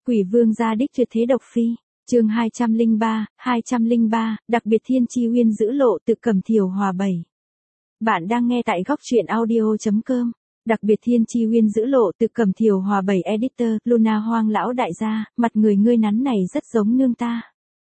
Quỷ vương gia đích tuyệt thế độc phi. Chương 203, đặc biệt thiên chi uyên giữ lộ tự cầm thiểu hòa 7. Bạn đang nghe tại góc truyện audio.com. Đặc biệt thiên chi uyên giữ lộ tự cầm thiểu hòa 7 editor, Luna Hoang lão đại gia, mặt người ngươi nắn này rất giống nương ta.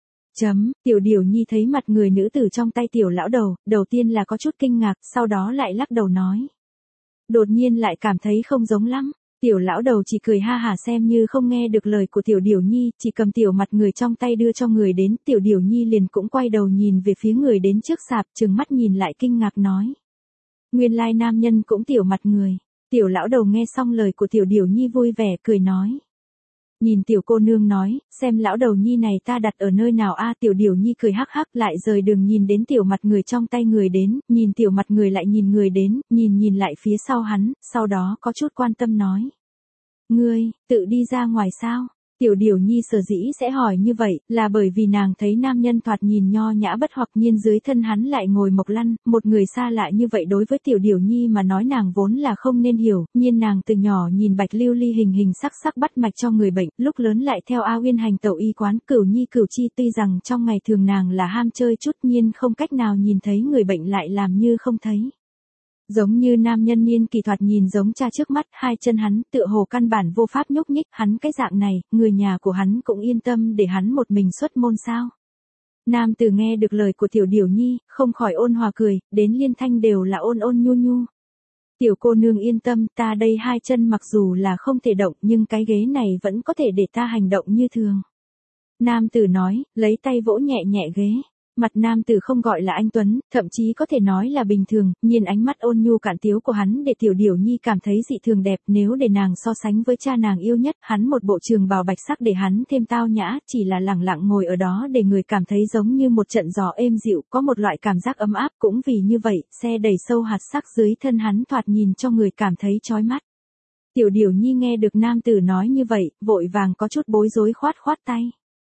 Tiểu Điểu Nhi thấy mặt người nữ tử trong tay tiểu lão đầu, đầu tiên là có chút kinh ngạc, sau đó lại lắc đầu nói. Đột nhiên lại cảm thấy không giống lắm. Tiểu lão đầu chỉ cười ha hả xem như không nghe được lời của tiểu Điểu Nhi, chỉ cầm tiểu mặt người trong tay đưa cho người đến, tiểu Điểu Nhi liền cũng quay đầu nhìn về phía người đến trước sạp, trừng mắt nhìn lại kinh ngạc nói. Nguyên lai nam nhân cũng tiểu mặt người. Tiểu lão đầu nghe xong lời của tiểu Điểu Nhi vui vẻ cười nói. Nhìn tiểu cô nương nói, xem lão đầu nhi này ta đặt ở nơi nào a tiểu Điểu Nhi cười hắc hắc lại rời đường nhìn đến tiểu mặt người trong tay người đến, nhìn tiểu mặt người lại nhìn người đến, nhìn lại phía sau hắn, sau đó có chút quan tâm nói. Ngươi, tự đi ra ngoài sao? Tiểu Điểu Nhi sở dĩ sẽ hỏi như vậy, là bởi vì nàng thấy nam nhân thoạt nhìn nho nhã bất hoặc nhiên dưới thân hắn lại ngồi mộc lăn, một người xa lạ như vậy đối với Tiểu Điểu Nhi mà nói nàng vốn là không nên hiểu, nhiên nàng từ nhỏ nhìn bạch lưu ly hình sắc bắt mạch cho người bệnh, lúc lớn lại theo A Uyên hành tẩu y quán cửu chi tuy rằng trong ngày thường nàng là ham chơi chút nhiên không cách nào nhìn thấy người bệnh lại làm như không thấy. Giống như nam nhân niên kỳ thoạt nhìn giống cha trước mắt, hai chân hắn tựa hồ căn bản vô pháp nhúc nhích, hắn cái dạng này, người nhà của hắn cũng yên tâm để hắn một mình xuất môn sao. Nam tử nghe được lời của tiểu Điểu Nhi, không khỏi ôn hòa cười, đến liên thanh đều là ôn nhu. Tiểu cô nương yên tâm, ta đây hai chân mặc dù là không thể động nhưng cái ghế này vẫn có thể để ta hành động như thường. Nam tử nói, lấy tay vỗ nhẹ ghế. Mặt nam tử không gọi là anh Tuấn, thậm chí có thể nói là bình thường, nhìn ánh mắt ôn nhu cạn tiếu của hắn để tiểu Điểu Nhi cảm thấy dị thường đẹp, nếu để nàng so sánh với cha nàng yêu nhất, hắn một bộ trường bào bạch sắc để hắn thêm tao nhã, chỉ là lẳng lặng ngồi ở đó để người cảm thấy giống như một trận gió êm dịu, có một loại cảm giác ấm áp, cũng vì như vậy, xe đầy sâu hạt sắc dưới thân hắn thoạt nhìn cho người cảm thấy chói mắt. Tiểu Điểu Nhi nghe được nam tử nói như vậy, vội vàng có chút bối rối khoát tay.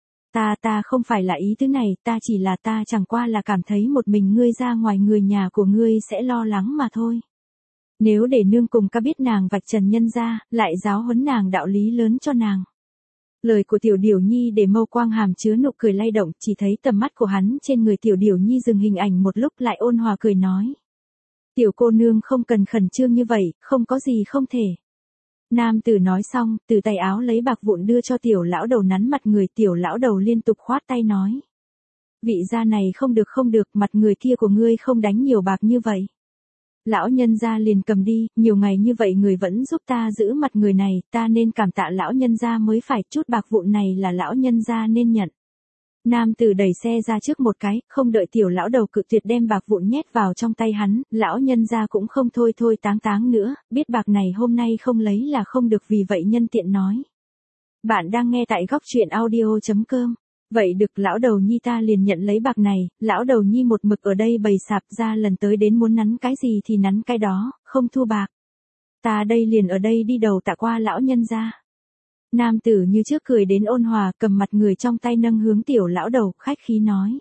Ta không phải là ý thứ này, ta chỉ là ta chẳng qua là cảm thấy một mình ngươi ra ngoài người nhà của ngươi sẽ lo lắng mà thôi. Nếu để nương cùng ca biết nàng vạch trần nhân ra, lại giáo huấn nàng đạo lý lớn cho nàng. Lời của tiểu Điểu Nhi để mâu quang hàm chứa nụ cười lay động, chỉ thấy tầm mắt của hắn trên người tiểu Điểu Nhi dừng hình ảnh một lúc lại ôn hòa cười nói. Tiểu cô nương không cần khẩn trương như vậy, không có gì không thể. Nam tử nói xong, từ tay áo lấy bạc vụn đưa cho tiểu lão đầu nắn mặt người, tiểu lão đầu liên tục khoát tay nói. Vị gia này không được, mặt người kia của ngươi không đánh nhiều bạc như vậy. Lão nhân gia liền cầm đi, nhiều ngày như vậy người vẫn giúp ta giữ mặt người này, ta nên cảm tạ lão nhân gia mới phải, chút bạc vụn này là lão nhân gia nên nhận. Nam tử đẩy xe ra trước một cái, không đợi tiểu lão đầu cự tuyệt đem bạc vụn nhét vào trong tay hắn, lão nhân gia cũng không thôi táng nữa, biết bạc này hôm nay không lấy là không được vì vậy nhân tiện nói. Bạn đang nghe tại góc truyện audio.com. Vậy được lão đầu nhi ta liền nhận lấy bạc này, lão đầu nhi một mực ở đây bày sạp ra lần tới đến muốn nắn cái gì thì nắn cái đó, không thu bạc. Ta đây liền ở đây đi đầu tạ qua lão nhân gia. Nam tử như trước cười đến ôn hòa cầm mặt người trong tay nâng hướng tiểu lão đầu khách khí nói.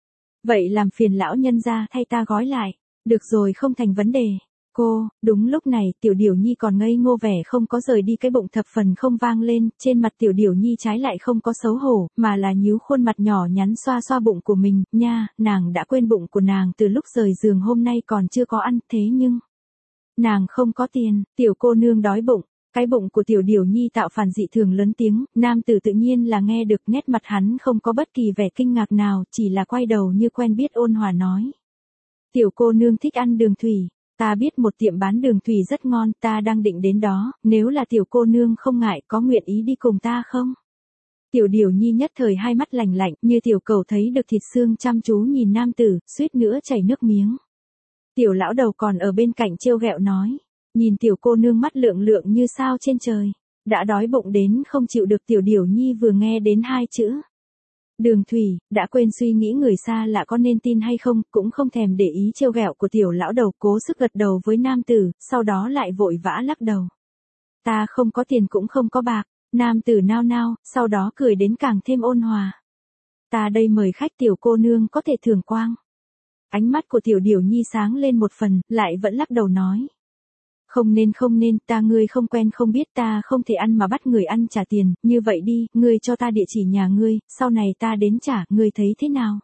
Vậy làm phiền lão nhân gia thay ta gói lại. Được rồi không thành vấn đề. Cô, đúng lúc này tiểu Điểu Nhi còn ngây ngô vẻ không có rời đi cái bụng thập phần không vang lên, trên mặt tiểu Điểu Nhi trái lại không có xấu hổ, mà là nhíu khuôn mặt nhỏ nhắn xoa bụng của mình, nha, nàng đã quên bụng của nàng từ lúc rời giường hôm nay còn chưa có ăn, thế nhưng nàng không có tiền, tiểu cô nương đói bụng. Cái bụng của tiểu Điểu Nhi tạo phản dị thường lớn tiếng, nam tử tự nhiên là nghe được, nét mặt hắn không có bất kỳ vẻ kinh ngạc nào, chỉ là quay đầu như quen biết ôn hòa nói. Tiểu cô nương thích ăn đường thủy, ta biết một tiệm bán đường thủy rất ngon, ta đang định đến đó, nếu là tiểu cô nương không ngại có nguyện ý đi cùng ta không? Tiểu Điểu Nhi nhất thời hai mắt lạnh như tiểu cầu thấy được thịt xương chăm chú nhìn nam tử, suýt nữa chảy nước miếng. Tiểu lão đầu còn ở bên cạnh trêu ghẹo nói. Nhìn tiểu cô nương mắt lượng như sao trên trời. Đã đói bụng đến không chịu được tiểu Điểu Nhi vừa nghe đến hai chữ. Đường thủy, đã quên suy nghĩ người xa lạ có nên tin hay không, cũng không thèm để ý trêu ghẹo của tiểu lão đầu cố sức gật đầu với nam tử, sau đó lại vội vã lắc đầu. Ta không có tiền cũng không có bạc, nam tử nao, sau đó cười đến càng thêm ôn hòa. Ta đây mời khách tiểu cô nương có thể thưởng quang. Ánh mắt của tiểu Điểu Nhi sáng lên một phần, lại vẫn lắc đầu nói. Không nên, ta ngươi không quen không biết, ta không thể ăn mà bắt người ăn trả tiền, như vậy đi, ngươi cho ta địa chỉ nhà ngươi, sau này ta đến trả, ngươi thấy thế nào?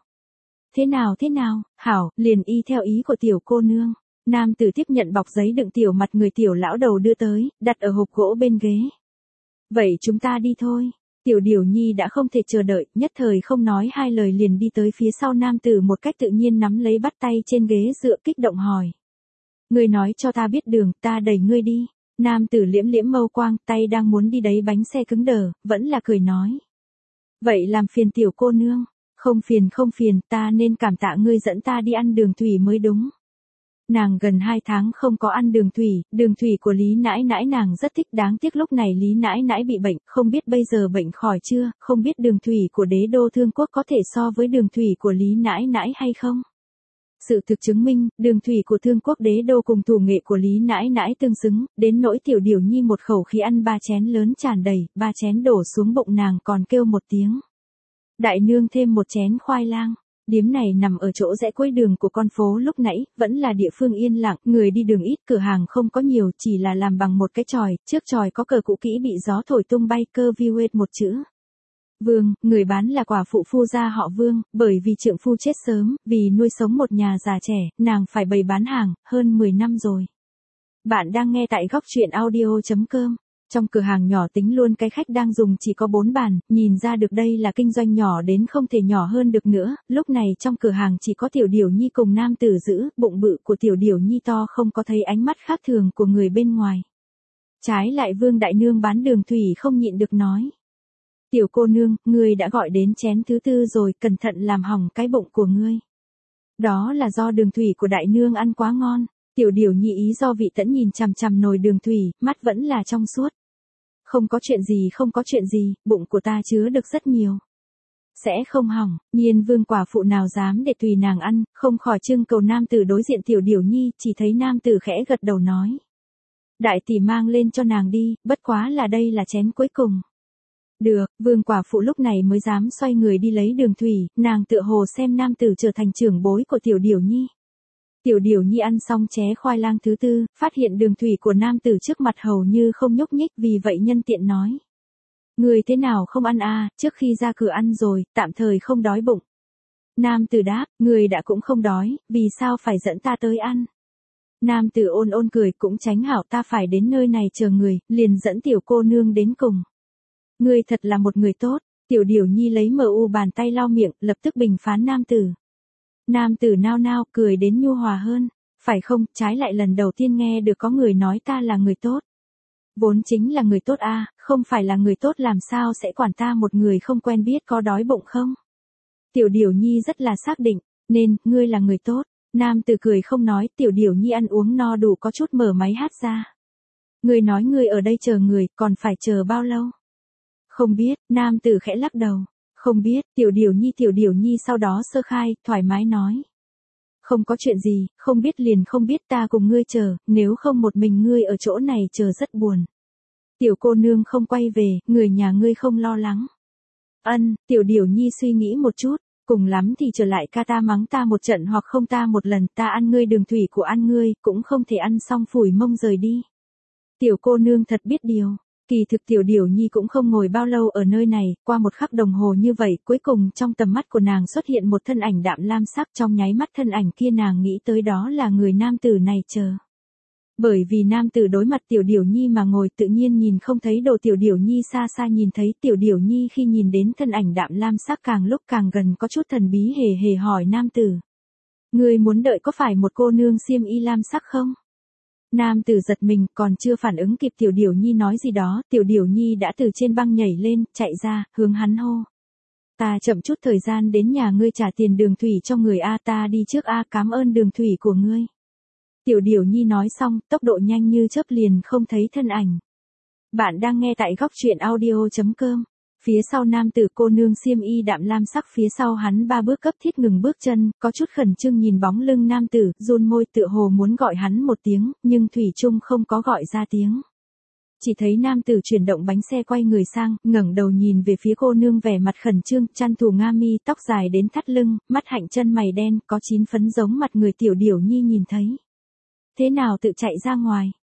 Thế nào, hảo, liền y theo ý của tiểu cô nương. Nam tử tiếp nhận bọc giấy đựng tiểu mặt người tiểu lão đầu đưa tới, đặt ở hộp gỗ bên ghế. Vậy chúng ta đi thôi. Tiểu Điểu Nhi đã không thể chờ đợi, nhất thời không nói hai lời liền đi tới phía sau nam tử một cách tự nhiên nắm lấy bắt tay trên ghế dựa kích động hỏi. Ngươi nói cho ta biết đường, ta đẩy ngươi đi. Nam tử liễm liễm mâu quang, tay đang muốn đi đẩy bánh xe cứng đờ, vẫn là cười nói. Vậy làm phiền tiểu cô nương. Không phiền, ta nên cảm tạ ngươi dẫn ta đi ăn đường thủy mới đúng. Nàng gần 2 tháng không có ăn đường thủy của Lý nãi nãi nàng rất thích, đáng tiếc lúc này Lý nãi nãi bị bệnh, không biết bây giờ bệnh khỏi chưa, không biết đường thủy của đế đô Thương Quốc có thể so với đường thủy của Lý nãi nãi hay không. Sự thực chứng minh, đường thủy của Thương Quốc đế đô cùng thủ nghệ của Lý nãi nãi tương xứng, đến nỗi tiểu Điểu Nhi một khẩu khí ăn 3 chén lớn tràn đầy, 3 chén đổ xuống bụng nàng còn kêu một tiếng. Đại nương thêm một chén khoai lang. Điếm này nằm ở chỗ rẽ cuối đường của con phố lúc nãy, vẫn là địa phương yên lặng, người đi đường ít, cửa hàng không có nhiều, chỉ là làm bằng một cái chòi, trước chòi có cờ cũ kỹ bị gió thổi tung bay, cơ view một chữ. Vương, người bán là quả phụ phu gia họ Vương, bởi vì trượng phu chết sớm, vì nuôi sống một nhà già trẻ, nàng phải bày bán hàng, hơn 10 năm rồi. Bạn đang nghe tại góc truyện audio.com. Trong cửa hàng nhỏ tính luôn cái khách đang dùng chỉ có 4 bàn, nhìn ra được đây là kinh doanh nhỏ đến không thể nhỏ hơn được nữa, lúc này trong cửa hàng chỉ có tiểu Điểu Nhi cùng nam tử giữ, bụng bự của tiểu Điểu Nhi to không có thấy ánh mắt khác thường của người bên ngoài. Trái lại Vương đại nương bán đường thủy không nhịn được nói. Tiểu cô nương, ngươi đã gọi đến chén thứ 4 rồi, cẩn thận làm hỏng cái bụng của ngươi. Đó là do đường thủy của đại nương ăn quá ngon, tiểu Điểu Nhi ý do vị tẫn nhìn chằm chằm nồi đường thủy, mắt vẫn là trong suốt. Không có chuyện gì, bụng của ta chứa được rất nhiều. Sẽ không hỏng, nhiên Vương quả phụ nào dám để tùy nàng ăn, không khỏi trưng cầu nam tử đối diện tiểu Điểu Nhi, chỉ thấy nam tử khẽ gật đầu nói. Đại tỷ mang lên cho nàng đi, bất quá là đây là chén cuối cùng. Được, Vương quả phụ lúc này mới dám xoay người đi lấy đường thủy, nàng tựa hồ xem nam tử trở thành trưởng bối của tiểu Điểu Nhi. Tiểu Điểu Nhi ăn xong ché khoai lang thứ 4, phát hiện đường thủy của nam tử trước mặt hầu như không nhúc nhích, vì vậy nhân tiện nói. Người thế nào không ăn à, trước khi ra cửa ăn rồi, tạm thời không đói bụng. Nam tử đáp, người đã cũng không đói, vì sao phải dẫn ta tới ăn. Nam tử ôn cười, cũng tránh hảo, ta phải đến nơi này chờ người, liền dẫn tiểu cô nương đến cùng. Người thật là một người tốt, tiểu Điểu Nhi lấy bàn tay lau miệng, lập tức bình phán nam tử. Nam tử nao cười đến nhu hòa hơn, phải không, trái lại lần đầu tiên nghe được có người nói ta là người tốt. Vốn chính là người tốt à, không phải là người tốt làm sao sẽ quản ta một người không quen biết có đói bụng không? Tiểu Điểu Nhi rất là xác định, nên, ngươi là người tốt. Nam tử cười không nói, tiểu Điểu Nhi ăn uống no đủ có chút mở máy hát ra. Ngươi nói ngươi ở đây chờ người, còn phải chờ bao lâu? Không biết, nam tử khẽ lắc đầu. Không biết, tiểu Điểu Nhi sau đó sơ khai, thoải mái nói. Không có chuyện gì, không biết liền không biết, ta cùng ngươi chờ, nếu không một mình ngươi ở chỗ này chờ rất buồn. Tiểu cô nương không quay về, người nhà ngươi không lo lắng. Tiểu Điểu Nhi suy nghĩ một chút, cùng lắm thì trở lại ca ta mắng ta một trận hoặc không ta một lần, ta ăn ngươi đường thủy của ăn ngươi, cũng không thể ăn xong phủi mông rời đi. Tiểu cô nương thật biết điều. Kỳ thực tiểu Điểu Nhi cũng không ngồi bao lâu ở nơi này, qua một khắc đồng hồ như vậy, cuối cùng trong tầm mắt của nàng xuất hiện một thân ảnh đạm lam sắc, trong nháy mắt thân ảnh kia nàng nghĩ tới đó là người nam tử này chờ. Bởi vì nam tử đối mặt tiểu Điểu Nhi mà ngồi tự nhiên nhìn không thấy đồ, tiểu Điểu Nhi xa xa nhìn thấy, tiểu Điểu Nhi khi nhìn đến thân ảnh đạm lam sắc càng lúc càng gần có chút thần bí hề hỏi nam tử. Ngươi muốn đợi có phải một cô nương xiêm y lam sắc không? Nam tử giật mình, còn chưa phản ứng kịp tiểu Điểu Nhi nói gì đó, tiểu Điểu Nhi đã từ trên băng nhảy lên, chạy ra, hướng hắn hô. Ta chậm chút thời gian đến nhà ngươi trả tiền đường thủy cho người a, ta đi trước a, cảm ơn đường thủy của ngươi. Tiểu Điểu Nhi nói xong, tốc độ nhanh như chớp liền không thấy thân ảnh. Bạn đang nghe tại góc truyện audio.com. Phía sau nam tử cô nương xiêm y đạm lam sắc phía sau hắn 3 bước cấp thiết ngừng bước chân, có chút khẩn trương nhìn bóng lưng nam tử, run môi tựa hồ muốn gọi hắn một tiếng, nhưng thủy chung không có gọi ra tiếng. Chỉ thấy nam tử chuyển động bánh xe quay người sang, ngẩng đầu nhìn về phía cô nương vẻ mặt khẩn trương, chăn thù nga mi, tóc dài đến thắt lưng, mắt hạnh chân mày đen, có 9 phấn giống mặt người tiểu Điểu Nhi nhìn thấy. Thế nào tự chạy ra ngoài?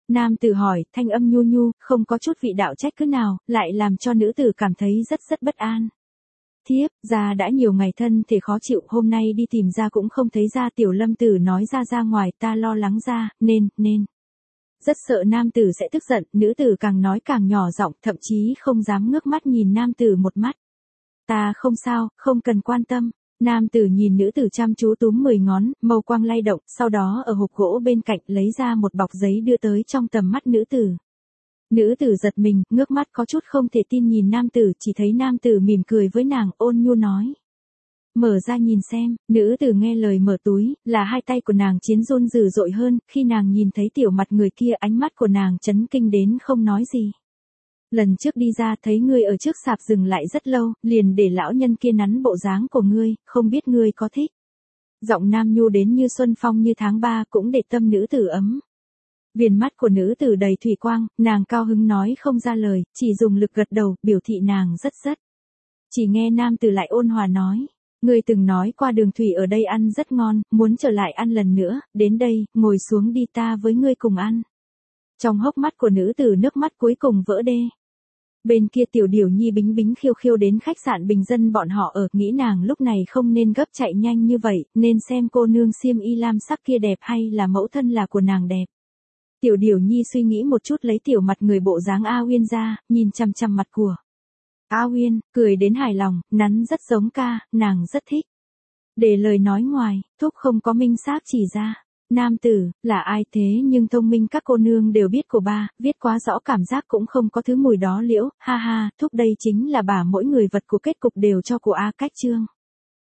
Nam tử hỏi, thanh âm nhu nhu, không có chút vị đạo trách cứ nào, lại làm cho nữ tử cảm thấy rất bất an. Thiếp, gia đã nhiều ngày thân thể khó chịu, hôm nay đi tìm gia cũng không thấy gia. Tiểu Lâm tử nói ra ngoài, ta lo lắng gia, nên. Rất sợ nam tử sẽ tức giận, nữ tử càng nói càng nhỏ giọng, thậm chí không dám ngước mắt nhìn nam tử một mắt. Ta không sao, không cần quan tâm. Nam tử nhìn nữ tử chăm chú túm 10 ngón, mâu quang lay động, sau đó ở hộp gỗ bên cạnh lấy ra một bọc giấy đưa tới trong tầm mắt nữ tử. Nữ tử giật mình, ngước mắt có chút không thể tin nhìn nam tử, chỉ thấy nam tử mỉm cười với nàng, ôn nhu nói. Mở ra nhìn xem, nữ tử nghe lời mở túi, là hai tay của nàng chiến run dữ dội hơn, khi nàng nhìn thấy tiểu mặt người kia ánh mắt của nàng chấn kinh đến không nói gì. Lần trước đi ra thấy ngươi ở trước sạp dừng lại rất lâu, liền để lão nhân kia nắn bộ dáng của ngươi, không biết ngươi có thích. Giọng nam nhu đến như xuân phong như tháng 3 cũng để tâm nữ tử ấm. Viền mắt của nữ tử đầy thủy quang, nàng cao hứng nói không ra lời, chỉ dùng lực gật đầu, biểu thị nàng rất. Chỉ nghe nam tử lại ôn hòa nói. Ngươi từng nói qua đường thủy ở đây ăn rất ngon, muốn trở lại ăn lần nữa, đến đây, ngồi xuống đi ta với ngươi cùng ăn. Trong hốc mắt của nữ tử nước mắt cuối cùng vỡ đê. Bên kia tiểu điểu nhi bính bính khiêu khiêu đến khách sạn bình dân bọn họ ở, nghĩ nàng lúc này không nên gấp chạy nhanh như vậy, nên xem cô nương xiêm y lam sắc kia đẹp hay là mẫu thân là của nàng đẹp. Tiểu điểu nhi suy nghĩ một chút lấy tiểu mặt người bộ dáng A Uyên ra, nhìn chằm chằm mặt của A Uyên, cười đến hài lòng, nắn rất giống ca, nàng rất thích. Để lời nói ngoài, thúc không có minh xác chỉ ra. Nam tử, là ai thế nhưng thông minh các cô nương đều biết của ba, viết quá rõ cảm giác cũng không có thứ mùi đó liễu, ha ha, thúc đây chính là bà mỗi người vật của kết cục đều cho của A Cách Trương.